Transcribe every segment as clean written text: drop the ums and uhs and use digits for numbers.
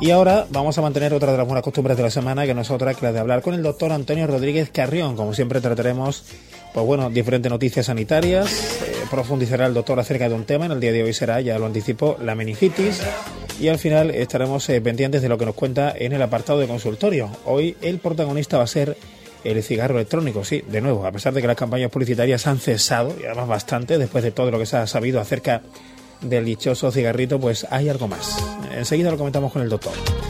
Y ahora vamos a mantener otra de las buenas costumbres de la semana, que no es otra que la de hablar con el doctor Antonio Rodríguez Carrión. Como siempre trataremos, pues bueno, diferentes noticias sanitarias. Profundizará el doctor acerca de un tema. En el día de hoy será, ya lo anticipo, la meningitis. Y al final estaremos pendientes de lo que nos cuenta en el apartado de consultorio. Hoy el protagonista va a ser el cigarro electrónico. Sí, de nuevo, a pesar de que las campañas publicitarias han cesado, y además bastante, después de todo lo que se ha sabido acerca del dichoso cigarrito, pues hay algo más. Enseguida lo comentamos con el doctor.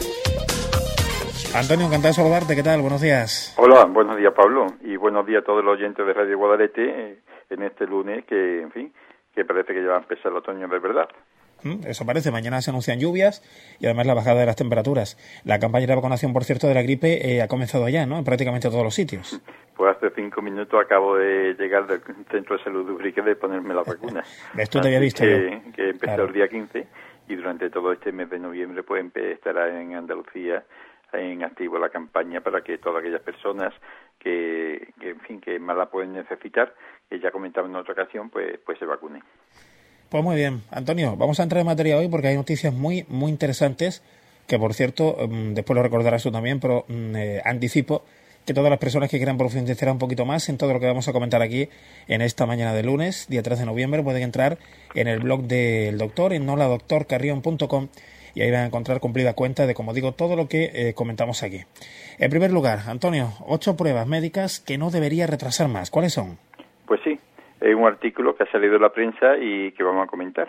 Antonio, encantado de saludarte. ¿Qué tal? Buenos días. Hola, buenos días, Pablo, y buenos días a todos los oyentes de Radio Guadalete en este lunes que, en fin, que parece que ya va a empezar el otoño de verdad. Eso parece. Mañana se anuncian lluvias y además la bajada de las temperaturas. La campaña de vacunación, por cierto, de la gripe ha comenzado ya, ¿no? En prácticamente todos los sitios. Pues hace 5 minutos acabo de llegar del Centro de Salud de Ubrique de ponerme la vacuna. ¿Ves? Tú te había visto que empezó claro. El día 15 y durante todo este mes de noviembre pues estará en Andalucía en activo la campaña para que todas aquellas personas que en fin, que más la pueden necesitar, que ya comentaba en otra ocasión, pues se vacunen. Pues muy bien, Antonio, vamos a entrar en materia hoy porque hay noticias muy interesantes que, por cierto, después lo recordarás tú también, pero anticipo que todas las personas que quieran profundizar un poquito más en todo lo que vamos a comentar aquí en esta mañana de lunes, día 3 de noviembre, pueden entrar en el blog del doctor, en holadoctorcarrion.com, y ahí van a encontrar cumplida cuenta de, como digo, todo lo que comentamos aquí. En primer lugar, Antonio, 8 pruebas médicas que no debería retrasar más. ¿Cuáles son? Pues sí, es un artículo que ha salido en la prensa y que vamos a comentar.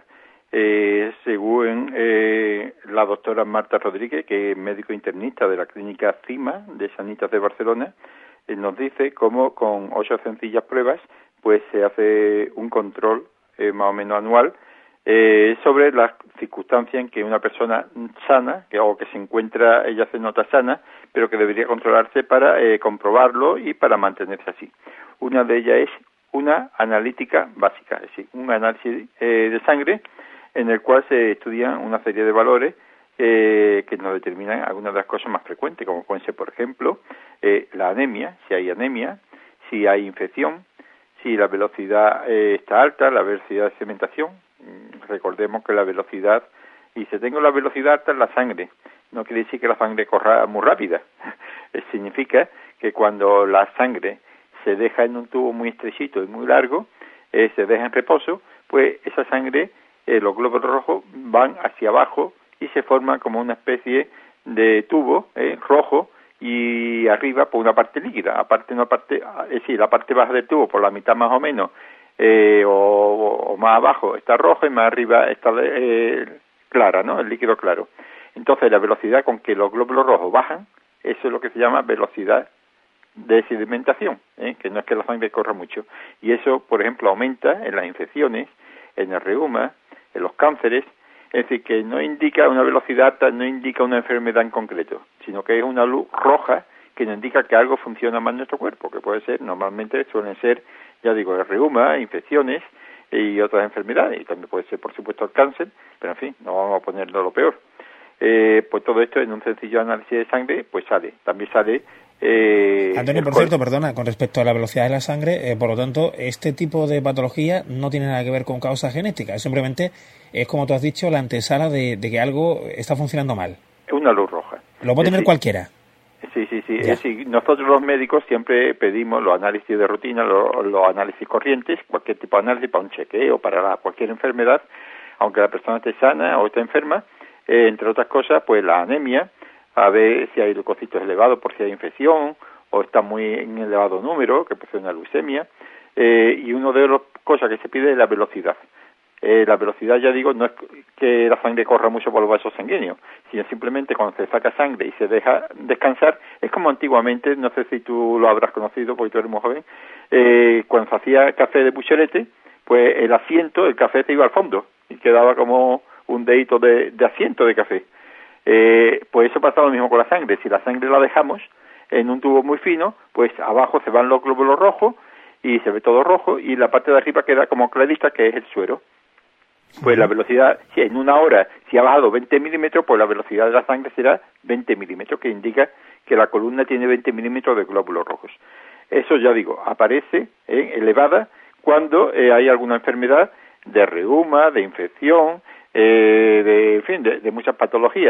Según la doctora Marta Rodríguez, que es médico internista de la clínica CIMA de Sanitas de Barcelona, nos dice cómo con 8 sencillas pruebas pues se hace un control más o menos anual sobre las circunstancias en que una persona sana, o que se encuentra, ella se nota sana, pero que debería controlarse para comprobarlo y para mantenerse así. Una de ellas es una analítica básica, es decir, un análisis de sangre en el cual se estudian una serie de valores que nos determinan algunas de las cosas más frecuentes, como pueden ser, por ejemplo, la anemia, si hay infección, si la velocidad está alta, la velocidad de sedimentación. Recordemos que la velocidad, y si tengo la velocidad alta en la sangre, no quiere decir que la sangre corra muy rápida. Significa que cuando la sangre se deja en un tubo muy estrechito y muy largo, se deja en reposo, pues esa sangre, los glóbulos rojos van hacia abajo y se forman como una especie de tubo rojo, y arriba por una parte líquida, es decir, la parte baja del tubo por la mitad más o menos, o más abajo está roja y más arriba está clara, ¿no? El líquido claro. Entonces la velocidad con que los glóbulos rojos bajan, eso es lo que se llama velocidad de sedimentación, que no es que la sangre corra mucho. Y eso, por ejemplo, aumenta en las infecciones, en el reuma, en los cánceres. Es decir, que no indica una velocidad alta, no indica una enfermedad en concreto, sino que es una luz roja que nos indica que algo funciona mal en nuestro cuerpo, que puede ser, normalmente suelen ser, ya digo, el reuma, infecciones y otras enfermedades, y también puede ser, por supuesto, el cáncer, pero en fin, no vamos a ponerlo lo peor. Pues todo esto en un sencillo análisis de sangre, pues también sale... Antonio, por cierto, perdona, con respecto a la velocidad de la sangre, por lo tanto, este tipo de patología no tiene nada que ver con causa genética, simplemente es, como tú has dicho, la antesala de que algo está funcionando mal. Es una luz roja. Lo puede tener cualquiera. Sí. Es decir, nosotros los médicos siempre pedimos los análisis de rutina, los análisis corrientes, cualquier tipo de análisis para un chequeo, para cualquier enfermedad, aunque la persona esté sana o esté enferma, entre otras cosas, pues la anemia, a ver si hay leucocitos elevados por si hay infección, o está muy en elevado número, que puede ser una leucemia, y una de las cosas que se pide es la velocidad. La velocidad, ya digo, no es que la sangre corra mucho por los vasos sanguíneos, sino simplemente cuando se saca sangre y se deja descansar, es como antiguamente, no sé si tú lo habrás conocido porque tú eres muy joven, cuando se hacía café de pucherete, pues el asiento, el café se iba al fondo y quedaba como un dedito de asiento de café. Pues eso pasa lo mismo con la sangre. Si la sangre la dejamos en un tubo muy fino, pues abajo se van los glóbulos rojos y se ve todo rojo, y la parte de arriba queda como clarita, que es el suero. Pues la velocidad, si en una hora, si ha bajado 20 milímetros, pues la velocidad de la sangre será 20 milímetros, que indica que la columna tiene 20 milímetros de glóbulos rojos. Eso, ya digo, aparece elevada cuando hay alguna enfermedad de reuma, de infección, de muchas patologías.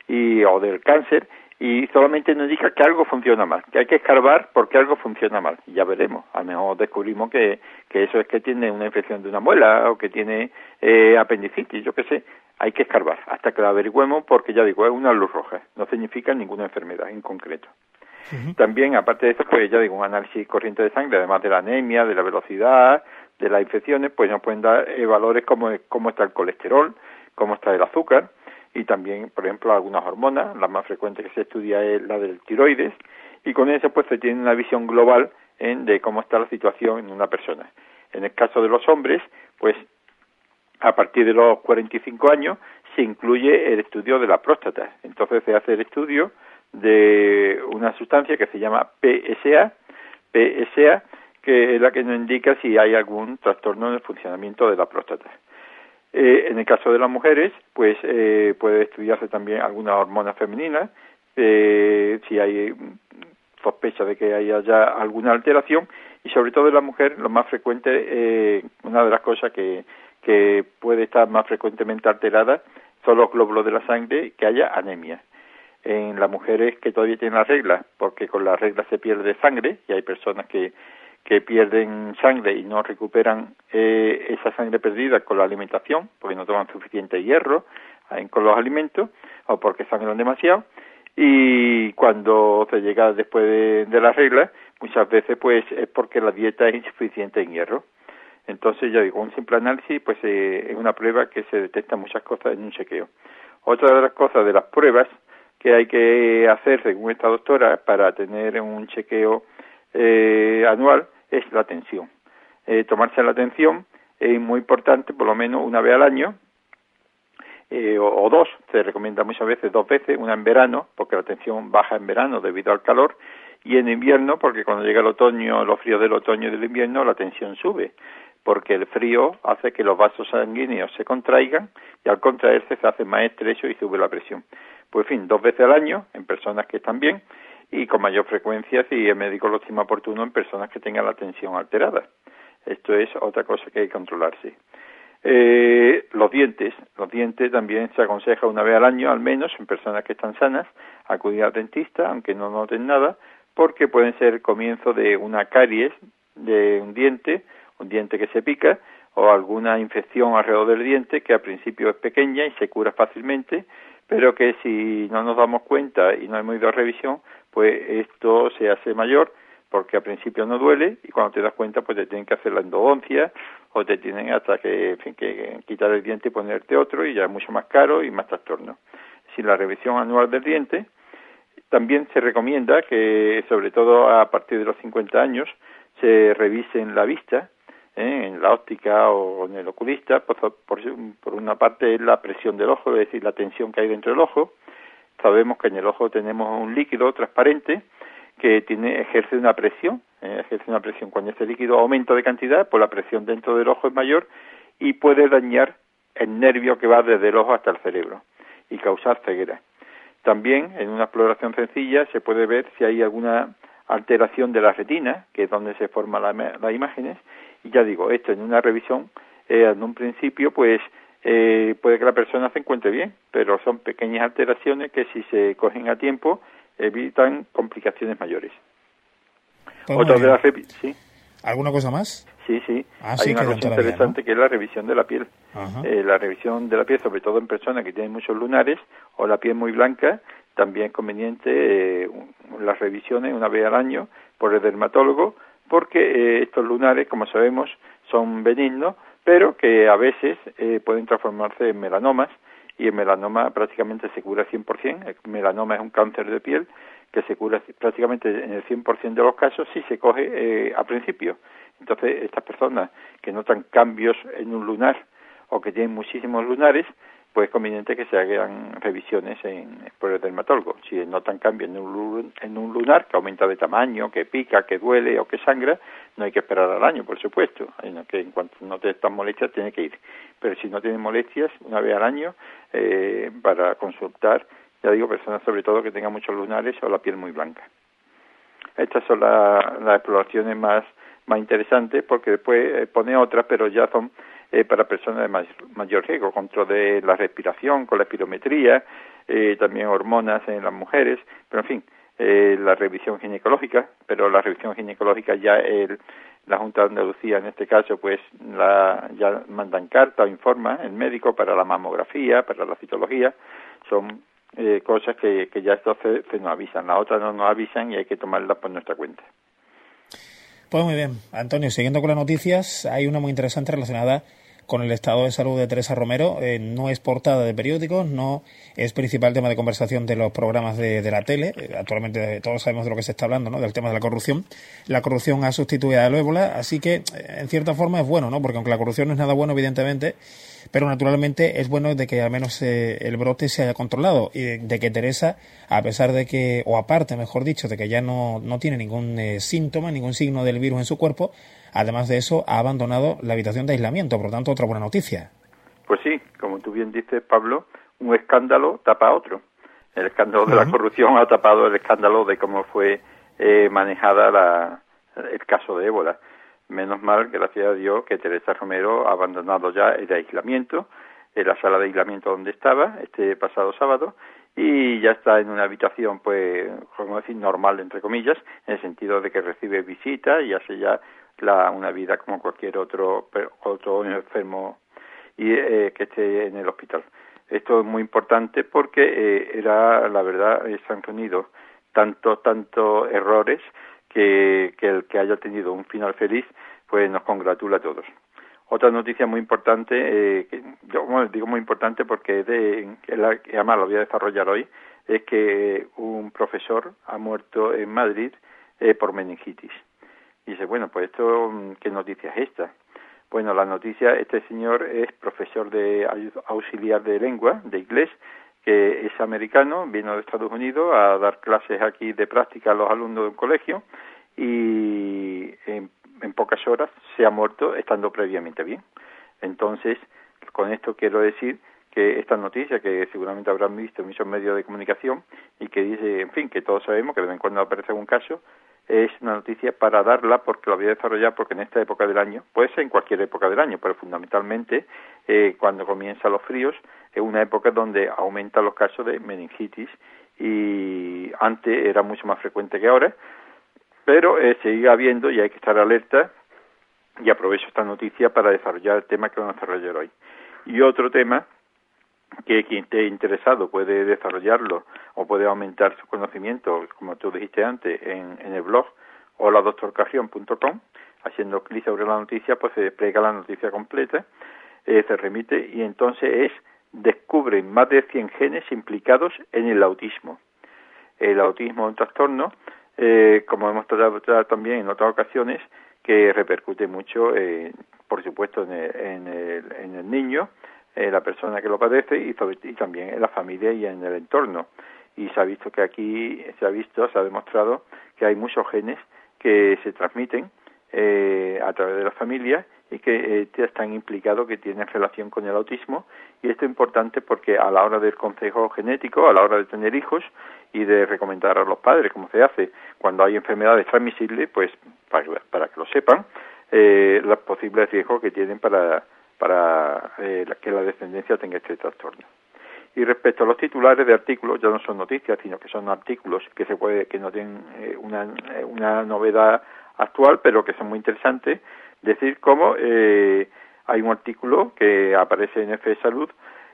o del cáncer, y solamente nos indica que algo funciona mal, que hay que escarbar porque algo funciona mal. Y ya veremos, a lo mejor descubrimos que eso es que tiene una infección de una muela o que tiene apendicitis, yo qué sé. Hay que escarbar hasta que lo averigüemos, porque ya digo, es una luz roja, no significa ninguna enfermedad en concreto. Uh-huh. También, aparte de eso, pues ya digo, un análisis corriente de sangre, además de la anemia, de la velocidad, de las infecciones, pues nos pueden dar valores como cómo está el colesterol, cómo está el azúcar, y también, por ejemplo, algunas hormonas. La más frecuente que se estudia es la del tiroides, y con eso pues se tiene una visión global de cómo está la situación en una persona. En el caso de los hombres, pues a partir de los 45 años se incluye el estudio de la próstata. Entonces se hace el estudio de una sustancia que se llama PSA, que es la que nos indica si hay algún trastorno en el funcionamiento de la próstata. En el caso de las mujeres, pues puede estudiarse también algunas hormonas femeninas, si hay sospecha de que haya ya alguna alteración, y sobre todo en la mujer lo más frecuente, una de las cosas que puede estar más frecuentemente alterada son los glóbulos de la sangre, que haya anemia. En las mujeres que todavía tienen las reglas, porque con las reglas se pierde sangre, y hay personas que pierden sangre y no recuperan esa sangre perdida con la alimentación, porque no toman suficiente hierro con los alimentos, o porque sangran demasiado, y cuando se llega después de las reglas, muchas veces pues es porque la dieta es insuficiente en hierro. Entonces, ya digo, un simple análisis pues es una prueba que se detecta muchas cosas en un chequeo. Otra de las cosas de las pruebas que hay que hacer, según esta doctora, para tener un chequeo anual, es la tensión. Tomarse la tensión es muy importante, por lo menos una vez al año, o dos. Se recomienda muchas veces 2 veces, una en verano, porque la tensión baja en verano debido al calor, y en invierno, porque cuando llega el otoño, los fríos del otoño y del invierno, la tensión sube, porque el frío hace que los vasos sanguíneos se contraigan, y al contraerse se hace más estrecho y sube la presión. Pues en fin, 2 veces al año en personas que están bien, y con mayor frecuencia, si el médico lo estima oportuno, en personas que tengan la tensión alterada. Esto es otra cosa que hay que controlarse. Los dientes también se aconseja una vez al año, al menos, en personas que están sanas, acudir al dentista, aunque no noten nada, porque pueden ser el comienzo de una caries de un diente que se pica, o alguna infección alrededor del diente que al principio es pequeña y se cura fácilmente, pero que si no nos damos cuenta y no hemos ido a revisión, pues esto se hace mayor, porque al principio no duele, y cuando te das cuenta pues te tienen que hacer la endodoncia, o te tienen hasta que quitar el diente y ponerte otro, y ya es mucho más caro y más trastorno. Sin la revisión anual del diente, también se recomienda que, sobre todo a partir de los 50 años, se revisen la vista, en la óptica o en el oculista. Por una parte es la presión del ojo, es decir, la tensión que hay dentro del ojo. Sabemos que en el ojo tenemos un líquido transparente que ejerce una presión. Cuando ese líquido aumenta de cantidad, pues la presión dentro del ojo es mayor y puede dañar el nervio que va desde el ojo hasta el cerebro y causar ceguera. También, en una exploración sencilla, se puede ver si hay alguna alteración de la retina, que es donde se forman las imágenes, y ya digo, esto en una revisión, en un principio, pues puede que la persona se encuentre bien, pero son pequeñas alteraciones que si se cogen a tiempo evitan complicaciones mayores. Pues Otra de las ¿sí? ¿Alguna cosa más? Sí. Hay Sí, una cosa interesante, ¿no? Que es la revisión de la piel. La revisión de la piel, sobre todo en personas que tienen muchos lunares o la piel muy blanca, también es conveniente las revisiones una vez al año por el dermatólogo, porque estos lunares, como sabemos, son benignos, pero que a veces pueden transformarse en melanomas, y el melanoma prácticamente se cura 100%. El melanoma es un cáncer de piel que se cura prácticamente en el 100% de los casos si se coge a principio. Entonces, estas personas que notan cambios en un lunar o que tienen muchísimos lunares, pues es conveniente que se hagan revisiones por el dermatólogo. Si notan cambios en un lunar que aumenta de tamaño, que pica, que duele o que sangra, no hay que esperar al año, por supuesto. Que en cuanto no te están molestias, tiene que ir. Pero si no tienen molestias, una vez al año, para consultar, ya digo, personas sobre todo que tengan muchos lunares o la piel muy blanca. Estas son las exploraciones más interesantes, porque después pone otras, pero ya son para personas de mayor riesgo, control de la respiración, con la espirometría, también hormonas en las mujeres, pero en fin, la revisión ginecológica, pero la revisión ginecológica ya la Junta de Andalucía en este caso pues ya mandan carta o informa el médico para la mamografía, para la citología, son cosas que ya estos se nos avisan, las otras no nos avisan y hay que tomarlas por nuestra cuenta. Pues muy bien, Antonio, siguiendo con las noticias, hay una muy interesante relacionada con el estado de salud de Teresa Romero. No es portada de periódicos, no es principal tema de conversación de los programas de la tele. Actualmente todos sabemos de lo que se está hablando, ¿no? Del tema de la corrupción. La corrupción ha sustituido al ébola, así que en cierta forma es bueno, ¿no? Porque aunque la corrupción no es nada bueno, evidentemente, pero naturalmente es bueno de que al menos el brote se haya controlado y de que Teresa, a pesar de que, o aparte, mejor dicho, de que ya no tiene ningún síntoma, ningún signo del virus en su cuerpo, además de eso, ha abandonado la habitación de aislamiento. Por lo tanto, otra buena noticia. Pues sí, como tú bien dices, Pablo, un escándalo tapa a otro. El escándalo de la corrupción ha tapado el escándalo de cómo fue manejada el caso de ébola. Menos mal, gracias a Dios, que Teresa Romero ha abandonado ya el aislamiento, en la sala de aislamiento donde estaba este pasado sábado, y ya está en una habitación, pues, como decir, normal, entre comillas, en el sentido de que recibe visitas y hace ya una vida como cualquier otro enfermo y que esté en el hospital. Esto es muy importante porque la verdad, se han reunido tantos errores que el que haya tenido un final feliz, pues nos congratula a todos. Otra noticia muy importante, digo muy importante porque además lo voy a desarrollar hoy, es que un profesor ha muerto en Madrid por meningitis. Y dice, bueno, pues ¿qué noticia es esta? Bueno, la noticia, este señor es profesor de auxiliar de lengua, de inglés, que es americano, vino de Estados Unidos a dar clases aquí de práctica a los alumnos de un colegio y en pocas horas se ha muerto estando previamente bien. Entonces, con esto quiero decir que esta noticia, que seguramente habrán visto en muchos medios de comunicación y que dice, en fin, que todos sabemos que de vez en cuando aparece algún caso, es una noticia para darla porque la voy a desarrollar porque en esta época del año, puede ser en cualquier época del año, pero fundamentalmente cuando comienzan los fríos es una época donde aumentan los casos de meningitis y antes era mucho más frecuente que ahora, pero sigue habiendo y hay que estar alerta y aprovecho esta noticia para desarrollar el tema que vamos a desarrollar hoy. Y otro tema que quien esté interesado puede desarrollarlo o puede aumentar su conocimiento, como tú dijiste antes, en el blog holadoctorcarrion.com, haciendo clic sobre la noticia, pues se despliega la noticia completa, se remite y entonces descubren más de 100 genes implicados en el autismo. El autismo es un trastorno, como hemos tratado también en otras ocasiones, que repercute mucho, por supuesto, en el niño, la persona que lo padece y también en la familia y en el entorno. Y se ha visto que aquí se ha demostrado que hay muchos genes que se transmiten a través de la familia y que están implicados, que tienen relación con el autismo. Y esto es importante porque a la hora del consejo genético, a la hora de tener hijos y de recomendar a los padres cómo se hace cuando hay enfermedades transmisibles, pues para que lo sepan, los posibles riesgos que tienen para que la descendencia tenga este trastorno. Y respecto a los titulares de artículos, ya no son noticias, sino que son artículos que no tienen una novedad actual, pero que son muy interesantes. Decir cómo hay un artículo que aparece en F Salud,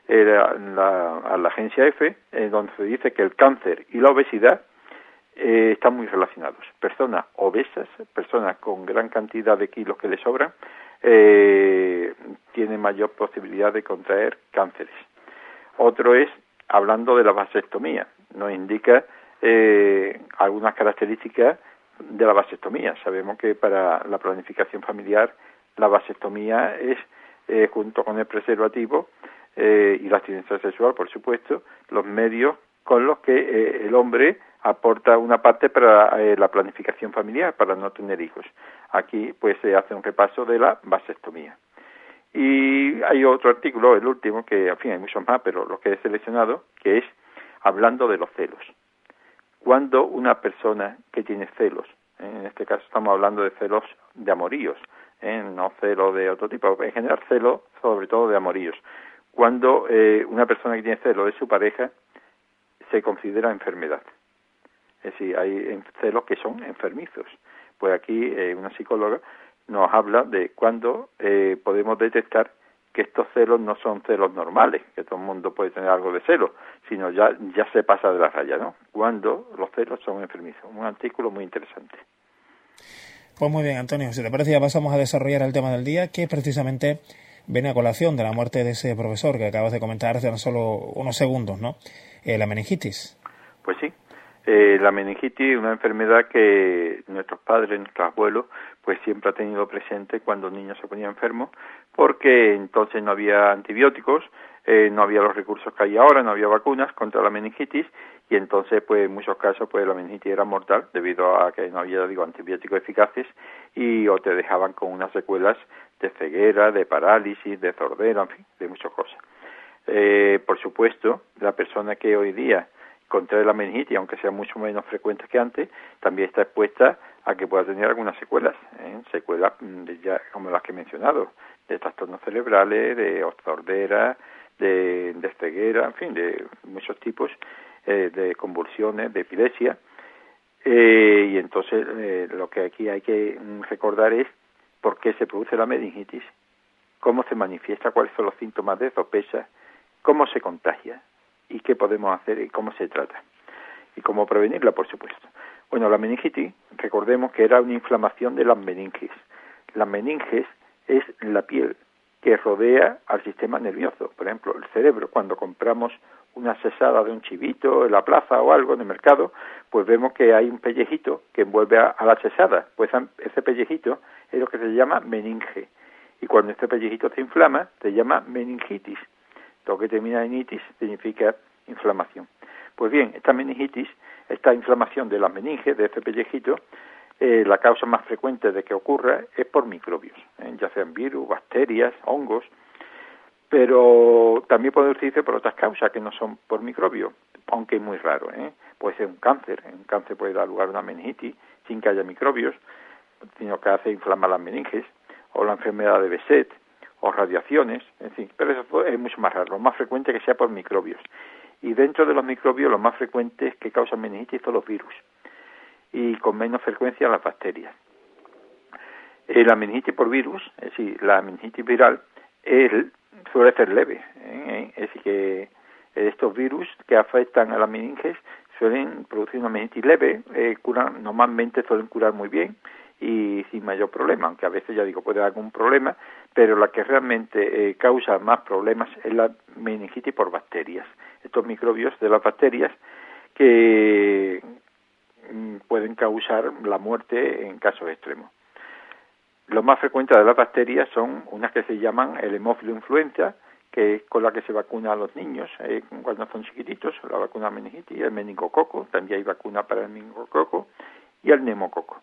a la agencia F, donde se dice que el cáncer y la obesidad están muy relacionados. Personas obesas, personas con gran cantidad de kilos que les sobran, tienen mayor posibilidad de contraer cánceres. Otro es, hablando de la vasectomía, nos indica algunas características de la vasectomía. Sabemos que para la planificación familiar la vasectomía es, junto con el preservativo y la abstinencia sexual, por supuesto, los medios con los que el hombre aporta una parte para la planificación familiar, para no tener hijos. Aquí pues se hace un repaso de la vasectomía. Y hay otro artículo, el último, que en fin hay muchos más, pero los que he seleccionado, que es hablando de los celos. Cuando una persona que tiene celos, en este caso estamos hablando de celos de amoríos, no celos de otro tipo, en general celos sobre todo de amoríos. Cuando una persona que tiene celos de su pareja, se considera enfermedad. Es decir, hay celos que son enfermizos. Pues aquí una psicóloga nos habla de cuándo podemos detectar que estos celos no son celos normales, que todo el mundo puede tener algo de celo, sino ya se pasa de la raya, ¿no? Cuando los celos son enfermizos. Un artículo muy interesante. Pues muy bien, Antonio, si te parece ya pasamos a desarrollar el tema del día, que precisamente viene a colación de la muerte de ese profesor que acabas de comentar hace solo unos segundos, ¿no? La meningitis. Pues sí, la meningitis es una enfermedad que nuestros padres, nuestros abuelos, pues siempre ha tenido presente cuando un niño se ponía enfermo, porque entonces no había antibióticos, no había los recursos que hay ahora, no había vacunas contra la meningitis, y entonces pues en muchos casos pues la meningitis era mortal debido a que no había antibióticos eficaces, y o te dejaban con unas secuelas de ceguera, de parálisis, de sordera, en fin, de muchas cosas. Por supuesto, la persona que hoy día contrae la meningitis, aunque sea mucho menos frecuente que antes, también está expuesta a que pueda tener algunas secuelas, secuelas ya como las que he mencionado, de trastornos cerebrales, de sordera, de ceguera, en fin, de muchos tipos de convulsiones, de epilepsia, y entonces lo que aquí hay que recordar es por qué se produce la meningitis, cómo se manifiesta, cuáles son los síntomas de sospecha, cómo se contagia y qué podemos hacer y cómo se trata y cómo prevenirla, por supuesto. Bueno, la meningitis, recordemos que era una inflamación de las meninges. Las meninges es la piel que rodea al sistema nervioso. Por ejemplo, el cerebro, cuando compramos una cesada de un chivito en la plaza o algo en el mercado, pues vemos que hay un pellejito que envuelve a la cesada. Pues ese pellejito es lo que se llama meninge. Y cuando este pellejito se inflama, se llama meningitis. Lo que termina en itis significa inflamación. Pues bien, esta meningitis, esta inflamación de las meninges, de este pellejito, la causa más frecuente de que ocurra es por microbios, ya sean virus, bacterias, hongos, pero también puede producirse por otras causas que no son por microbios, aunque es muy raro. Puede ser un cáncer puede dar lugar a una meningitis sin que haya microbios, sino que hace inflamar las meninges, o la enfermedad de Behçet, o radiaciones, en fin, pero eso es mucho más raro. Lo más frecuente es que sea por microbios. Y dentro de los microbios, lo más frecuente es que causan meningitis son los virus, y con menos frecuencia las bacterias. La meningitis por virus, es decir, la meningitis viral, suele ser leve. Es decir, que estos virus que afectan a las meninges suelen producir una meningitis leve, normalmente suelen curar muy bien y sin mayor problema, aunque a veces, ya digo, puede haber algún problema, pero la que realmente causa más problemas es la meningitis por bacterias. Estos microbios de las bacterias que pueden causar la muerte en casos extremos. Lo más frecuente de las bacterias son unas que se llaman el hemófilo influenza, que es con la que se vacuna a los niños cuando son chiquititos, la vacuna meningitis, el meningococo, también hay vacuna para el meningococo, y el neumococo.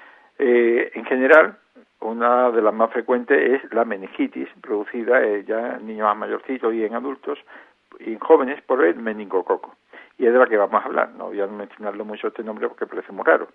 En general, una de las más frecuentes es la meningitis, producida ya en niños más mayorcitos y en adultos y en jóvenes por el meningococo. Y es de la que vamos a hablar. No voy a mencionarlo mucho este nombre porque parece muy raro.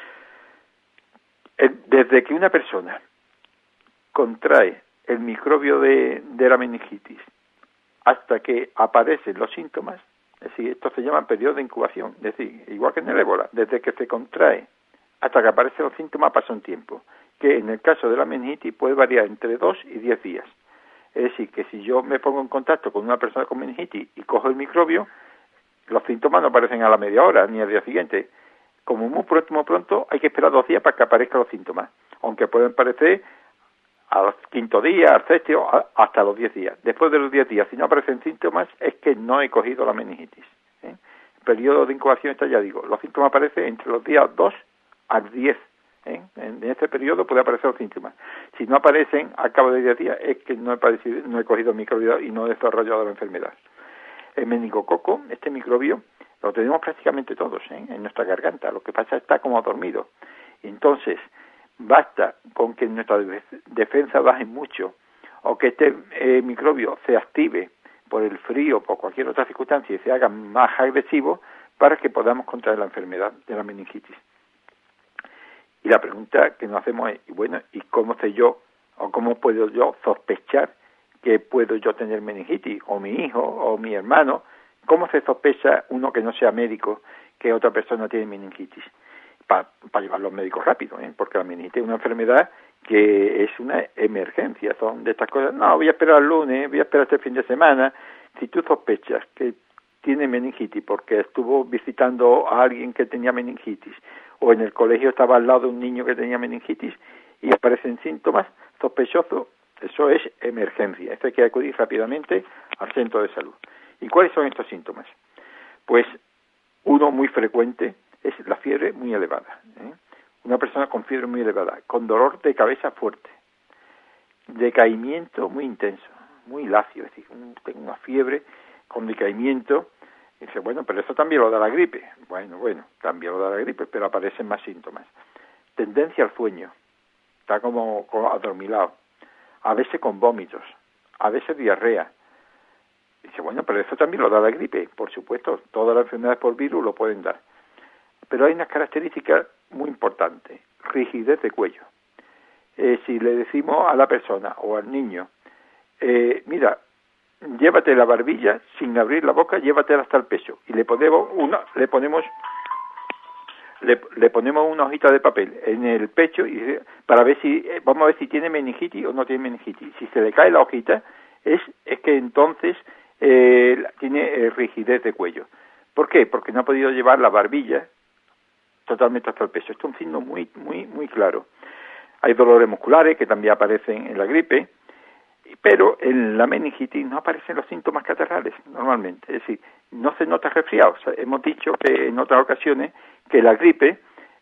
Desde que una persona contrae el microbio de la meningitis hasta que aparecen los síntomas, es decir, esto se llama periodo de incubación, es decir, igual que en el ébola, desde que se contrae hasta que aparecen los síntomas pasa un tiempo, que en el caso de la meningitis puede variar entre 2 y 10 días. Es decir, que si yo me pongo en contacto con una persona con meningitis y cojo el microbio, los síntomas no aparecen a la media hora ni al día siguiente. Como muy pronto hay que esperar 2 días para que aparezcan los síntomas, aunque pueden aparecer al 5º día, al 6º, hasta los 10 días. Después de los 10 días, si no aparecen síntomas, es que no he cogido la meningitis. El periodo de incubación está, ya digo, los síntomas aparecen entre los días 2 al 10. En este periodo puede aparecer los síntomas. Si no aparecen al cabo de 10 días, es que no he cogido el microbio y no he desarrollado la enfermedad. El meningococo, este microbio, lo tenemos prácticamente todos en nuestra garganta. Lo que pasa es que está como dormido. Entonces, basta con que nuestra defensa baje mucho o que este microbio se active por el frío, por cualquier otra circunstancia y se haga más agresivo para que podamos contraer la enfermedad de la meningitis. Y la pregunta que nos hacemos es, bueno, ¿y cómo sé yo o cómo puedo yo sospechar que puedo yo tener meningitis, o mi hijo, o mi hermano, ¿Cómo se sospecha uno que no sea médico que otra persona tiene meningitis? Para llevar los médicos rápido, porque la meningitis es una enfermedad que es una emergencia. Son de estas cosas, no, voy a esperar el lunes, voy a esperar este fin de semana. Si tú sospechas que tiene meningitis porque estuvo visitando a alguien que tenía meningitis, o en el colegio estaba al lado de un niño que tenía meningitis y aparecen síntomas sospechosos, eso es emergencia. Esto hay que acudir rápidamente al centro de salud. ¿Y cuáles son estos síntomas? Pues uno muy frecuente es la fiebre muy elevada. Una persona con fiebre muy elevada, con dolor de cabeza fuerte, decaimiento muy intenso, muy lacio, es decir, tengo una fiebre con decaimiento. Y dice, bueno, pero eso también lo da la gripe. Bueno, también lo da la gripe, pero aparecen más síntomas. Tendencia al sueño, está como adormilado, a veces con vómitos, a veces diarrea. Dice, bueno, pero eso también lo da la gripe. Por supuesto, todas las enfermedades por virus lo pueden dar. Pero hay unas características muy importantes. Rigidez de cuello. Si le decimos a la persona o al niño, mira, llévate la barbilla sin abrir la boca, llévatela hasta el pecho. Y le ponemos una hojita de papel en el pecho para ver si, vamos a ver si tiene meningitis o no tiene meningitis. Si se le cae la hojita, es que entonces tiene rigidez de cuello. ¿Por qué? Porque no ha podido llevar la barbilla totalmente hasta el pecho. Esto es un signo muy, muy, muy claro. Hay dolores musculares que también aparecen en la gripe, pero en la meningitis no aparecen los síntomas catarrales normalmente. Es decir, no se nota resfriado. O sea, hemos dicho que en otras ocasiones que la gripe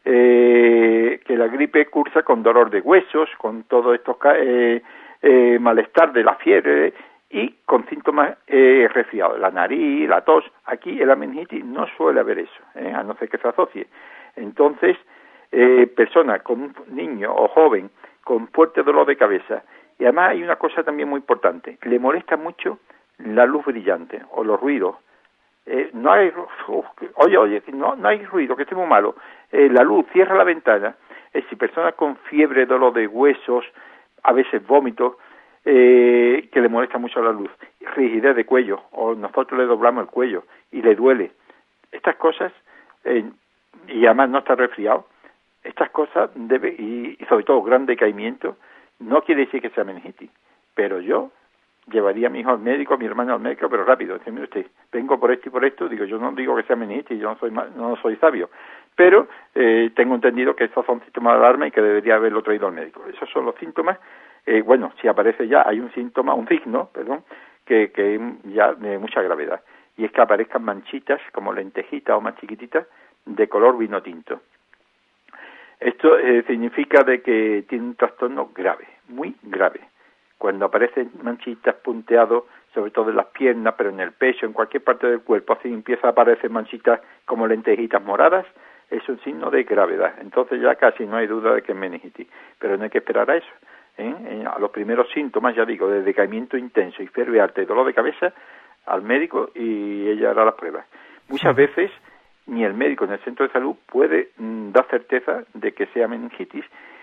cursa con dolor de huesos, con todo esto malestar de la fiebre y con síntomas resfriados, la nariz, la tos. Aquí en la meningitis no suele haber eso, a no ser que se asocie. Entonces, personas con un niño o joven con fuerte dolor de cabeza, y además hay una cosa también muy importante, le molesta mucho la luz brillante o los ruidos. No hay ruido, que esté muy malo. La luz, cierra la ventana. Si personas con fiebre, dolor de huesos, a veces vómitos, que le molesta mucho la luz, rigidez de cuello, o nosotros le doblamos el cuello y le duele. Estas cosas, y además no está resfriado, estas cosas y sobre todo gran decaimiento, no quiere decir que sea meningitis, pero yo llevaría a mi hijo al médico, a mi hermano al médico, pero rápido. Dice, mire usted, vengo por esto y por esto. Digo, yo no digo que sea meningitis, yo no soy sabio, pero tengo entendido que estos son síntomas de alarma y que debería haberlo traído al médico. Esos son los síntomas. Si aparece ya, hay un signo, que es ya de mucha gravedad, y es que aparezcan manchitas como lentejitas o más chiquititas de color vino tinto. Esto significa de que tiene un trastorno grave, muy grave. Cuando aparecen manchitas punteados, sobre todo en las piernas, pero en el pecho, en cualquier parte del cuerpo, así empieza a aparecer manchitas como lentejitas moradas, es un signo de gravedad. Entonces ya casi no hay duda de que es meningitis, pero no hay que esperar a eso. A los primeros síntomas, ya digo, de decaimiento intenso y fiebre alta y dolor de cabeza, al médico y ella hará las pruebas. Muchas veces ni el médico en el centro de salud puede dar certeza de que sea meningitis,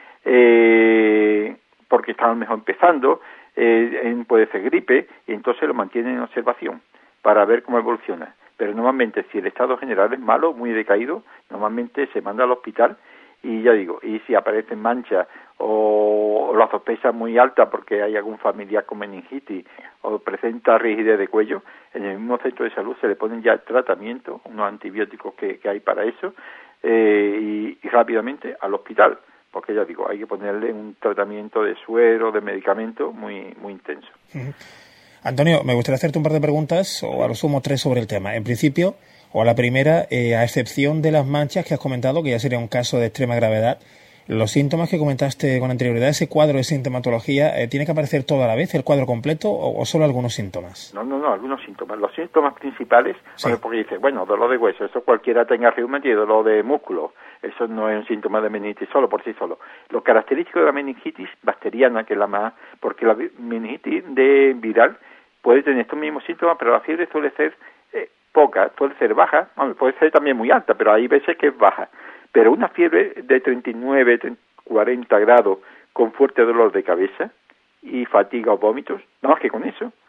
porque está a lo mejor empezando, puede ser gripe, y entonces lo mantiene en observación para ver cómo evoluciona. Pero normalmente, si el estado general es malo, muy decaído, normalmente se manda al hospital y ya digo, y si aparecen manchas o la sospecha muy alta porque hay algún familiar con meningitis o presenta rigidez de cuello, en el mismo centro de salud se le ponen ya tratamiento, unos antibióticos que hay para eso, y rápidamente al hospital, porque ya digo, hay que ponerle un tratamiento de suero, de medicamento muy, muy intenso. Antonio, me gustaría hacerte un par de preguntas, o a lo sumo 3 sobre el tema. En principio, o la primera, a excepción de las manchas que has comentado, que ya sería un caso de extrema gravedad, los síntomas que comentaste con anterioridad, ese cuadro de sintomatología, ¿tiene que aparecer todo a la vez, el cuadro completo, o solo algunos síntomas? No, algunos síntomas. Los síntomas principales, sí. Porque dice, dolor de hueso, eso cualquiera tenga reumático y dolor de músculo, eso no es un síntoma de meningitis solo por sí solo. Lo característico de la meningitis bacteriana, que es la más, porque la meningitis de viral puede tener estos mismos síntomas, pero la fiebre suele ser poca, puede ser baja, puede ser también muy alta, pero hay veces que es baja. Pero una fiebre de 39, 40 grados con fuerte dolor de cabeza y fatiga o vómitos, nada más que con eso,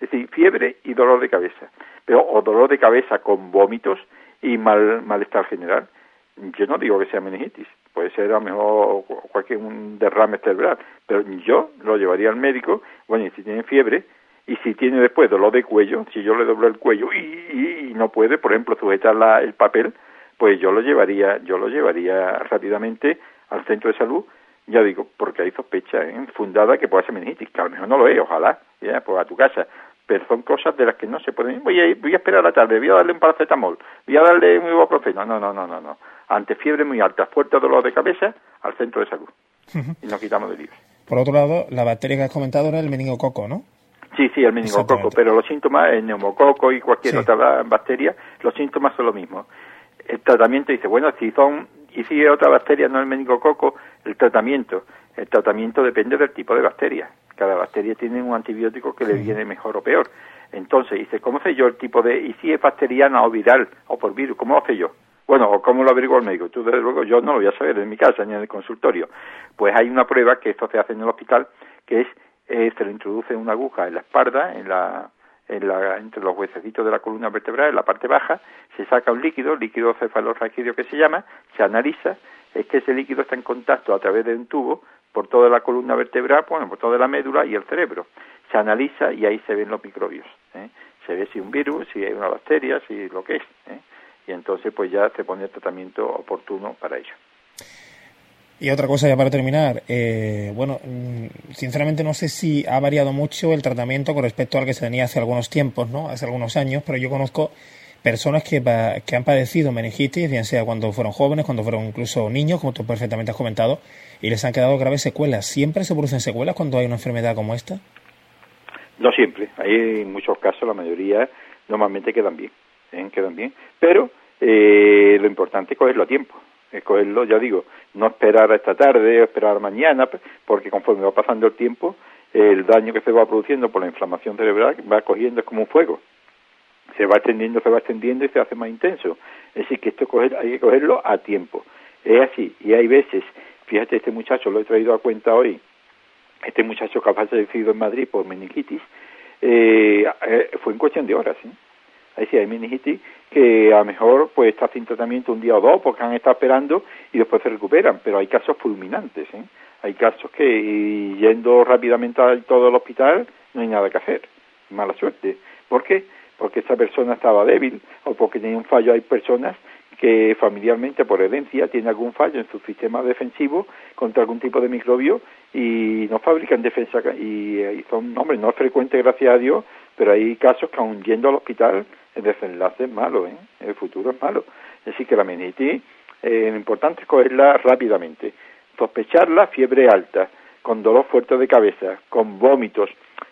Es decir, fiebre y dolor de cabeza, pero o dolor de cabeza con vómitos y malestar general. Yo no digo que sea meningitis, puede ser a lo mejor cualquier un derrame cerebral, pero yo lo llevaría al médico. Bueno, y si tiene fiebre y si tiene después dolor de cuello, si yo le doblo el cuello y no puede, por ejemplo, sujetar el papel, pues yo lo llevaría rápidamente al centro de salud. Ya digo, porque hay sospecha fundada que pueda ser meningitis, que a lo mejor no lo es, ojalá, ya, pues a tu casa. Pero son cosas de las que no se pueden. Voy a esperar a la tarde, voy a darle un paracetamol, voy a darle un ibuprofeno. No. Ante fiebre muy alta, fuerte dolor de cabeza, al centro de salud. Y nos quitamos de líos. Por otro lado, la bacteria que has comentado era el meningococo, ¿no? Sí, el meningococo, pero los síntomas, el neumococo y cualquier otra bacteria, los síntomas son los mismos. El tratamiento dice, bueno, si es otra bacteria, no el meningococo, el tratamiento depende del tipo de bacteria. Cada bacteria tiene un antibiótico que le viene mejor o peor. Entonces, dice, ¿cómo sé yo el tipo de, y si es bacteriana o viral o por virus, cómo lo sé yo? Bueno, o cómo lo averiguo el médico. Tú, desde luego, yo no lo voy a saber en mi casa ni en el consultorio. Pues hay una prueba que esto se hace en el hospital, que es, se le introduce una aguja en la espalda, entre los huesecitos de la columna vertebral, en la parte baja, se saca un líquido cefalorraquídeo que se llama, se analiza, es que ese líquido está en contacto a través de un tubo por toda la columna vertebral, bueno, por toda la médula y el cerebro. Se analiza y ahí se ven los microbios, se ve si un virus, si hay una bacteria, si lo que es, y entonces pues ya se pone el tratamiento oportuno para ello. Y otra cosa ya para terminar, sinceramente no sé si ha variado mucho el tratamiento con respecto al que se tenía hace algunos tiempos, ¿no? Hace algunos años, pero yo conozco personas que han padecido meningitis, bien sea cuando fueron jóvenes, cuando fueron incluso niños, como tú perfectamente has comentado, y les han quedado graves secuelas. ¿Siempre se producen secuelas cuando hay una enfermedad como esta? No siempre, hay en muchos casos, la mayoría normalmente quedan bien, pero lo importante es cogerlo a tiempo. Cogerlo, ya digo, no esperar a esta tarde o esperar mañana, porque conforme va pasando el tiempo, el daño que se va produciendo por la inflamación cerebral va cogiendo, es como un fuego. Se va extendiendo y se hace más intenso. Es decir, que hay que cogerlo a tiempo. Es así, y hay veces, fíjate, este muchacho, lo he traído a cuenta hoy, este muchacho que ha fallecido en Madrid por meningitis, fue en cuestión de horas, Ahí sí hay meningitis que a lo mejor pues está sin tratamiento un día o dos porque han estado esperando y después se recuperan, pero hay casos fulminantes, Hay casos que yendo rápidamente a todo el hospital no hay nada que hacer, mala suerte. ¿Por qué? Porque esa persona estaba débil o porque tenía un fallo. Hay personas que familiarmente por herencia tienen algún fallo en su sistema defensivo contra algún tipo de microbio y no fabrican defensa y son, hombre, no es frecuente gracias a Dios, pero hay casos que aun yendo al hospital el desenlace es malo, el futuro es malo. Es decir, que la meningitis, lo importante es cogerla rápidamente, sospecharla, fiebre alta, con dolor fuerte de cabeza, con vómitos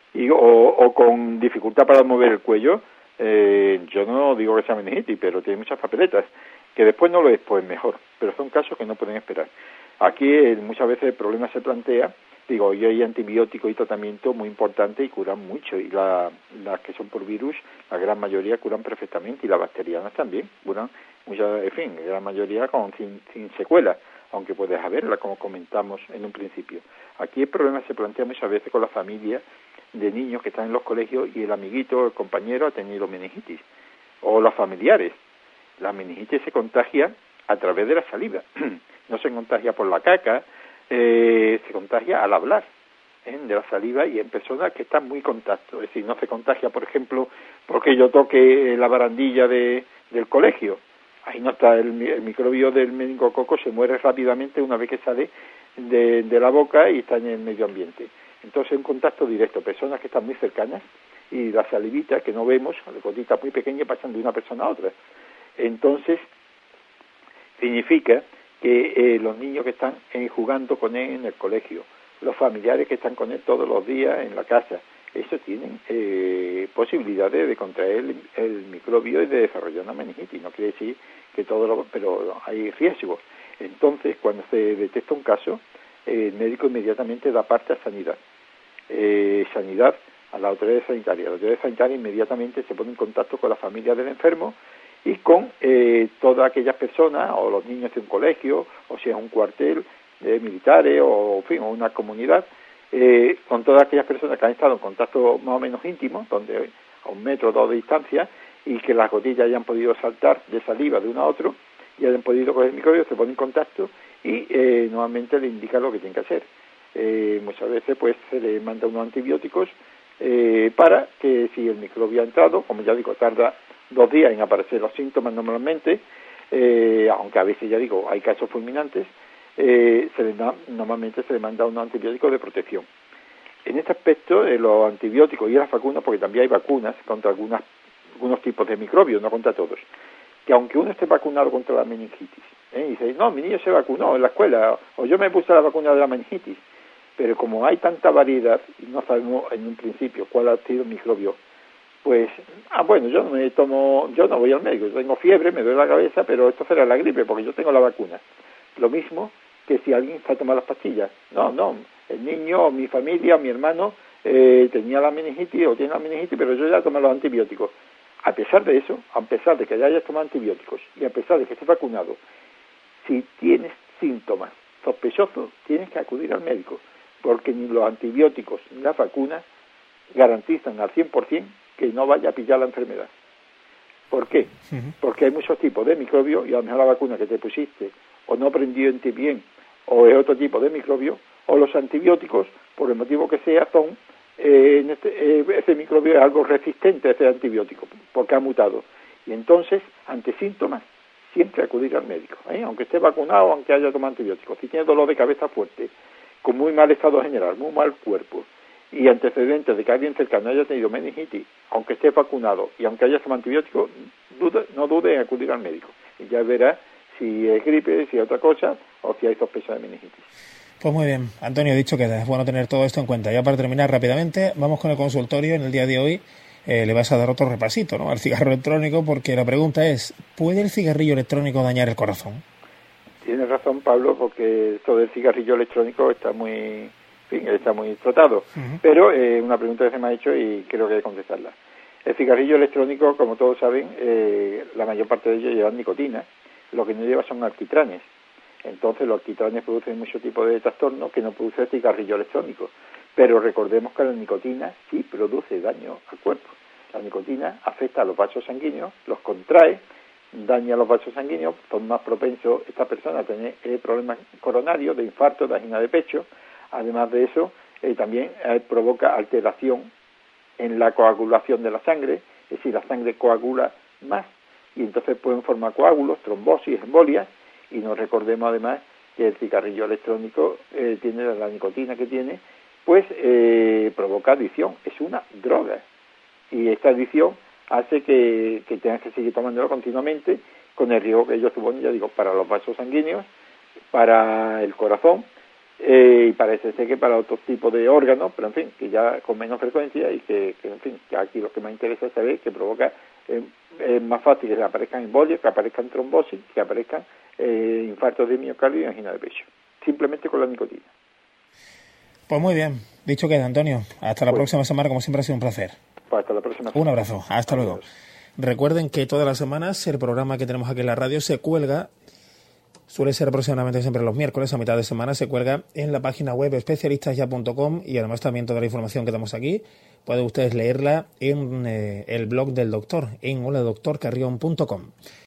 o con dificultad para mover el cuello. Yo no digo que sea meningitis, pero tiene muchas papeletas, que después no lo es, pues mejor, pero son casos que no pueden esperar. Aquí muchas veces el problema se plantea, y hay antibióticos y tratamiento muy importante y curan mucho, y las que son por virus, la gran mayoría curan perfectamente, y las bacterianas también curan, la gran mayoría sin secuelas, aunque puedes haberla, como comentamos en un principio. Aquí el problema se plantea muchas veces con la familia de niños que están en los colegios y el amiguito, el compañero ha tenido meningitis, o los familiares. La meningitis se contagia a través de la saliva, no se contagia por la caca, se contagia al hablar, de la saliva, y en personas que están muy en contacto. Es decir, no se contagia, por ejemplo, porque yo toque la barandilla del colegio. Ahí no está el microbio del meningococo, se muere rápidamente una vez que sale de la boca y está en el medio ambiente. Entonces, un contacto directo, personas que están muy cercanas, y la salivita que no vemos, las gotitas muy pequeñas pasan de una persona a otra. Entonces, significa que los niños que están jugando con él en el colegio, los familiares que están con él todos los días en la casa, esos tienen posibilidades de contraer el microbio y de desarrollar una meningitis. No quiere decir que pero hay riesgos. Entonces, cuando se detecta un caso, el médico inmediatamente da parte a sanidad. Sanidad a la autoridad sanitaria. La autoridad sanitaria inmediatamente se pone en contacto con la familia del enfermo y con todas aquellas personas, o los niños de un colegio, o si es un cuartel de militares, o en fin, o una comunidad, con todas aquellas personas que han estado en contacto más o menos íntimo, donde a 1 metro o 2 de distancia, y que las gotillas hayan podido saltar de saliva de uno a otro y hayan podido coger el microbio, se pone en contacto y nuevamente le indica lo que tiene que hacer. Muchas veces pues se le manda unos antibióticos para que si el microbio ha entrado, como ya digo, tarda 2 días en aparecer los síntomas normalmente, aunque a veces, ya digo, hay casos fulminantes, normalmente se le manda unos antibióticos de protección. En este aspecto, los antibióticos y las vacunas, porque también hay vacunas contra algunos tipos de microbios, no contra todos, que aunque uno esté vacunado contra la meningitis, y dice, no, mi niño se vacunó en la escuela, o yo me puse la vacuna de la meningitis, pero como hay tanta variedad y no sabemos en un principio cuál ha sido el microbio, pues, bueno, yo no voy al médico, yo tengo fiebre, me duele la cabeza, pero esto será la gripe porque yo tengo la vacuna. Lo mismo que si alguien se ha tomado las pastillas. No, el niño, mi familia, mi hermano tenía la meningitis o tiene la meningitis, pero yo ya tomé los antibióticos. A pesar de eso, a pesar de que ya hayas tomado antibióticos y a pesar de que estés vacunado, si tienes síntomas sospechosos, tienes que acudir al médico, porque ni los antibióticos ni las vacunas garantizan al 100% que no vaya a pillar la enfermedad. ¿Por qué? Porque hay muchos tipos de microbios y a lo mejor la vacuna que te pusiste o no prendió en ti bien o es otro tipo de microbio, o los antibióticos, por el motivo que sea, son ese microbio es algo resistente a ese antibiótico porque ha mutado. Y entonces, ante síntomas, siempre acudir al médico, aunque esté vacunado, aunque haya tomado antibióticos. Si tiene dolor de cabeza fuerte, con muy mal estado general, muy mal cuerpo, y antecedentes de que alguien cercano haya tenido meningitis, aunque esté vacunado y aunque haya tomado antibióticos, no dude en acudir al médico. Y ya verá si es gripe, si es otra cosa, o si hay sospecha de meningitis. Pues muy bien, Antonio, dicho queda, es bueno tener todo esto en cuenta. Ya para terminar rápidamente, vamos con el consultorio. En el día de hoy le vas a dar otro repasito, ¿no?, al cigarro electrónico, porque la pregunta es, ¿puede el cigarrillo electrónico dañar el corazón? Tienes razón, Pablo, porque esto del cigarrillo electrónico está muy tratado, pero una pregunta que se me ha hecho y creo que hay que contestarla. El cigarrillo electrónico, como todos saben, la mayor parte de ellos llevan nicotina, lo que no lleva son alquitranes. Entonces los alquitranes producen muchos tipos de trastornos que no produce el cigarrillo electrónico, pero recordemos que la nicotina sí produce daño al cuerpo. La nicotina afecta a los vasos sanguíneos, los contrae, daña los vasos sanguíneos, son más propensos estas personas a tener problemas coronarios, de infarto, de angina de pecho. Además de eso, también provoca alteración en la coagulación de la sangre, es decir, la sangre coagula más y entonces pueden formar coágulos, trombosis, embolias, y nos recordemos además que el cigarrillo electrónico tiene la nicotina que tiene, pues provoca adicción, es una droga, y esta adicción hace que tengas que seguir tomándolo continuamente con el riesgo que ello supone, ya digo, para los vasos sanguíneos, para el corazón, y parece ser que para otros tipos de órganos, pero en fin, que ya con menos frecuencia y que en fin, que aquí lo que más interesa es saber que provoca, es más fácil que aparezcan embolias, que aparezcan trombosis, que aparezcan infartos de miocardio y angina de pecho, simplemente con la nicotina. Pues muy bien, dicho queda, Antonio, hasta la próxima semana, como siempre ha sido un placer. Pues hasta la próxima semana. Un abrazo, hasta luego. Recuerden que todas las semanas el programa que tenemos aquí en la radio se cuelga. Suele ser aproximadamente siempre los miércoles, a mitad de semana, se cuelga en la página web especialistasya.com y además también toda la información que damos aquí pueden ustedes leerla en el blog del doctor, en holadoctorcarrion.com.